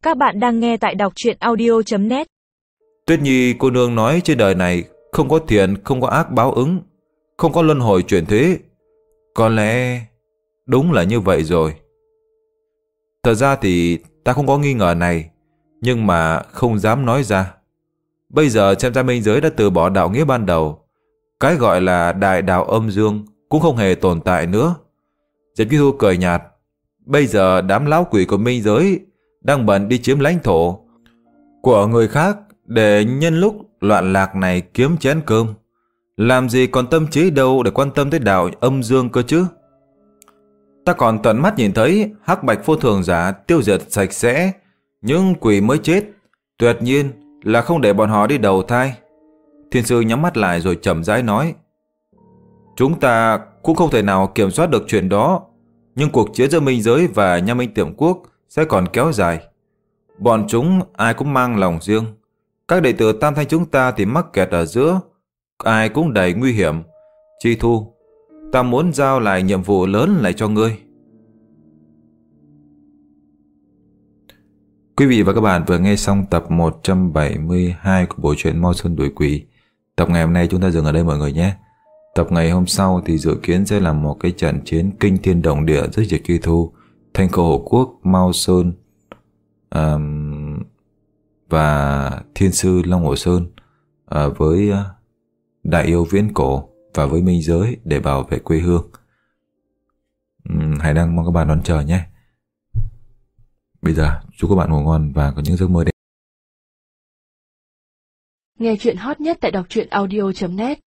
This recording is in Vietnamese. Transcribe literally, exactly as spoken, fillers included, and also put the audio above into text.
Các bạn đang nghe tại đọc truyện audio chấm net. Tuyết Nhi cô nương nói trên đời này không có thiện, không có ác báo ứng, không có luân hồi chuyển thế. Có lẽ đúng là như vậy rồi. Thật ra thì ta không có nghi ngờ này, nhưng mà không dám nói ra. Bây giờ xem ra minh giới đã từ bỏ đạo nghĩa ban đầu. Cái gọi là đại đạo âm dương cũng không hề tồn tại nữa. Diệp Chi Thu cười nhạt. Bây giờ đám lão quỷ của minh giới đang bận đi chiếm lãnh thổ của người khác để nhân lúc loạn lạc này kiếm chén cơm. Làm gì còn tâm trí đâu để quan tâm tới đạo âm dương cơ chứ. Ta còn tận mắt nhìn thấy hắc bạch vô thường giả tiêu diệt sạch sẽ những quỷ mới chết, tuyệt nhiên là không để bọn họ đi đầu thai. Thiên sư nhắm mắt lại rồi chậm rãi nói. Chúng ta cũng không thể nào kiểm soát được chuyện đó, nhưng cuộc chiến giữa minh giới và Nha Minh Tiệm Quốc sẽ còn kéo dài. Bọn chúng ai cũng mang lòng riêng. Các đệ tử Tam Thanh chúng ta thì mắc kẹt ở giữa, ai cũng đầy nguy hiểm. Chi Thu, ta muốn giao lại nhiệm vụ lớn này cho ngươi. Quý vị và các bạn vừa nghe xong tập một trăm bảy mươi hai của bộ truyện Mau Sơn Đuổi Quỷ. Tập ngày hôm nay chúng ta dừng ở đây mọi người nhé. Tập ngày hôm sau thì dự kiến sẽ là một cái trận chiến kinh thiên động địa giữa Diệp Chi Thu, Thanh Khâu Hổ Quốc, Mao Sơn um, và Thiên Sư Long Hồ Sơn uh, với uh, Đại Yêu Viễn Cổ và với minh giới để bảo vệ quê hương. um, Hãy đang mong các bạn đón chờ nhé. Bây giờ chúc các bạn ngủ ngon và có những giấc mơ đẹp. Nghe chuyện hot nhất tại đọc truyện audio chấm net.